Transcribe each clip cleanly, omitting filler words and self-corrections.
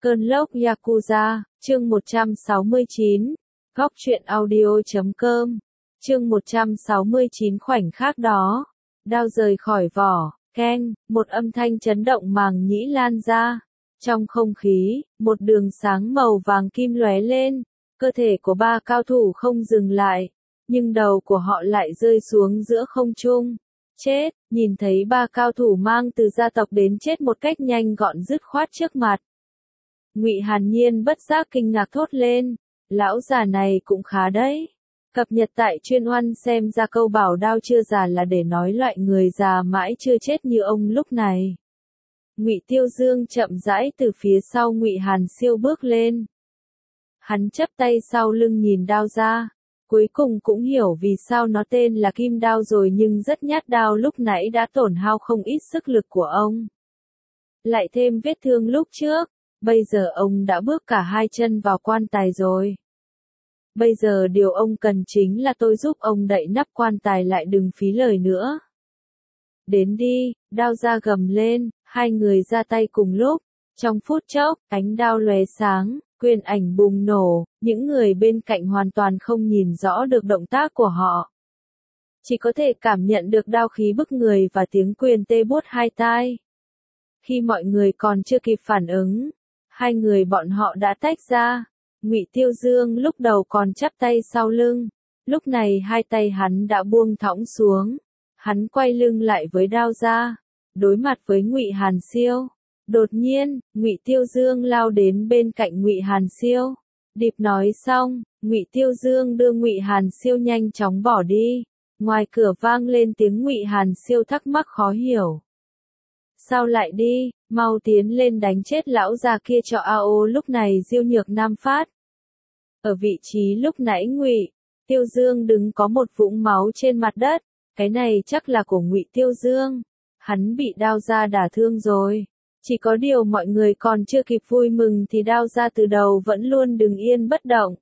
Cơn lốc Yakuza, chương 169, Góc truyện audio.com, chương 169 khoảnh khắc đó, đao rời khỏi vỏ, keng, một âm thanh chấn động màng nhĩ lan ra. Trong không khí, một đường sáng màu vàng kim lóe lên, cơ thể của ba cao thủ không dừng lại, nhưng đầu của họ lại rơi xuống giữa không trung. Chết, nhìn thấy ba cao thủ mang từ gia tộc đến chết một cách nhanh gọn dứt khoát trước mặt. Ngụy Hàn Nhiên bất giác kinh ngạc thốt lên, lão già này cũng khá đấy. Cập nhật tại chuyên oan xem ra câu bảo đao chưa già là để nói loại người già mãi chưa chết như ông lúc này. Ngụy Tiêu Dương chậm rãi từ phía sau Ngụy Hàn Siêu bước lên. Hắn chắp tay sau lưng nhìn đao ra, cuối cùng cũng hiểu vì sao nó tên là kim đao rồi, nhưng rất nhát đao lúc nãy đã tổn hao không ít sức lực của ông. Lại thêm vết thương lúc trước, bây giờ ông đã bước cả hai chân vào quan tài rồi. Bây giờ điều ông cần chính là tôi giúp ông đậy nắp quan tài lại, đừng phí lời nữa. Đến đi, đao ra gầm lên, hai người ra tay cùng lúc. Trong phút chốc, ánh đao lóe sáng, quyền ảnh bùng nổ, những người bên cạnh hoàn toàn không nhìn rõ được động tác của họ. Chỉ có thể cảm nhận được đao khí bức người và tiếng quyền tê buốt hai tai. Khi mọi người còn chưa kịp phản ứng, hai người bọn họ đã tách ra. Ngụy Tiêu Dương lúc đầu còn chắp tay sau lưng, lúc này hai tay hắn đã buông thõng xuống. Hắn quay lưng lại với đao ra, đối mặt với Ngụy Hàn Siêu. Đột nhiên, Ngụy Tiêu Dương lao đến bên cạnh Ngụy Hàn Siêu. Điệp nói xong, Ngụy Tiêu Dương đưa Ngụy Hàn Siêu nhanh chóng bỏ đi. Ngoài cửa vang lên tiếng Ngụy Hàn Siêu thắc mắc khó hiểu. Sao lại đi, mau tiến lên đánh chết lão già kia cho AO. Lúc này Diêu Nhược Nam phát. Ở vị trí lúc nãy Ngụy Tiêu Dương đứng có một vũng máu trên mặt đất, cái này chắc là của Ngụy Tiêu Dương. Hắn bị đao ra đả thương rồi. Chỉ có điều mọi người còn chưa kịp vui mừng thì đao ra từ đầu vẫn luôn đứng yên bất động.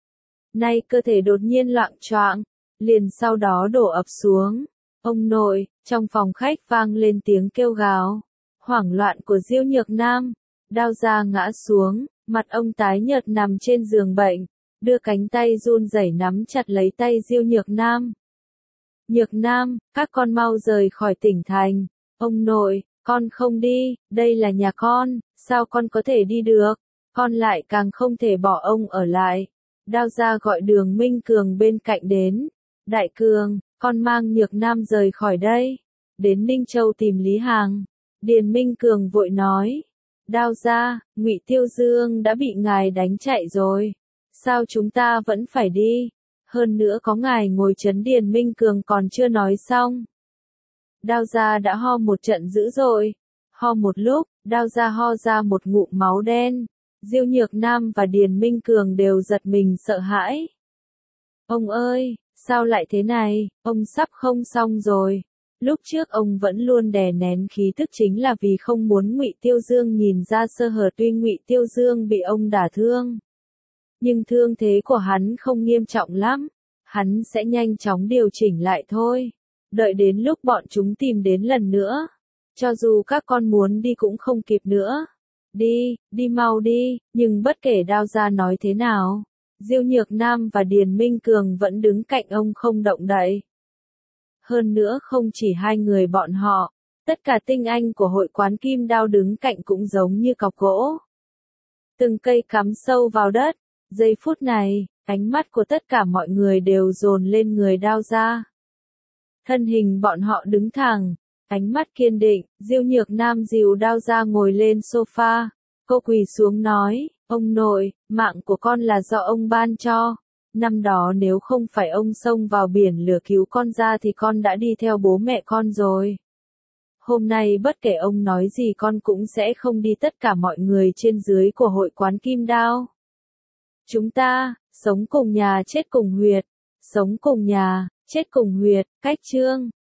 Nay cơ thể đột nhiên loạng choạng, liền sau đó đổ ập xuống. Ông nội, trong phòng khách vang lên tiếng kêu gào, hoảng loạn của Diêu Nhược Nam. Đao ra ngã xuống, mặt ông tái nhợt nằm trên giường bệnh, đưa cánh tay run rẩy nắm chặt lấy tay Diêu Nhược Nam. Nhược Nam, các con mau rời khỏi tỉnh thành. Ông nội, con không đi, đây là nhà con, sao con có thể đi được, con lại càng không thể bỏ ông ở lại. Đao ra gọi Đường Minh Cường bên cạnh đến. Đại Cường, con mang Nhược Nam rời khỏi đây, đến Ninh Châu tìm Lý Hàng. Điền Minh Cường vội nói. Đao ra, Ngụy Tiêu Dương đã bị ngài đánh chạy rồi, sao chúng ta vẫn phải đi, hơn nữa có ngài ngồi chấn. Điền Minh Cường còn chưa nói xong, đao ra đã ho một trận dữ dội. Ho một lúc, đao ra ho ra một ngụm máu đen. Diêu Nhược Nam và Điền Minh Cường đều giật mình sợ hãi. Ông ơi, sao lại thế này, ông sắp không xong rồi. Lúc trước ông vẫn luôn đè nén khí tức chính là vì không muốn Ngụy Tiêu Dương nhìn ra sơ hở. Tuy Ngụy Tiêu Dương bị ông đả thương, nhưng thương thế của hắn không nghiêm trọng lắm. Hắn sẽ nhanh chóng điều chỉnh lại thôi. Đợi đến lúc bọn chúng tìm đến lần nữa, cho dù các con muốn đi cũng không kịp nữa. Đi, đi mau đi. Nhưng bất kể đao ra nói thế nào, Diêu Nhược Nam và Điền Minh Cường vẫn đứng cạnh ông không động đậy. Hơn nữa không chỉ hai người bọn họ, tất cả tinh anh của hội quán Kim Đao đứng cạnh cũng giống như cọc gỗ. Từng cây cắm sâu vào đất. Giây phút này, ánh mắt của tất cả mọi người đều dồn lên người đao ra. Thân hình bọn họ đứng thẳng, ánh mắt kiên định. Diêu Nhược Nam dìu đao ra ngồi lên sofa. Cô quỳ xuống nói, ông nội, mạng của con là do ông ban cho. Năm đó nếu không phải ông xông vào biển lửa cứu con ra thì con đã đi theo bố mẹ con rồi. Hôm nay bất kể ông nói gì con cũng sẽ không đi. Tất cả mọi người trên dưới của hội quán Kim Đao. Chúng ta, sống cùng nhà chết cùng huyệt. Sống cùng nhà, chết cùng huyệt. Cách chương.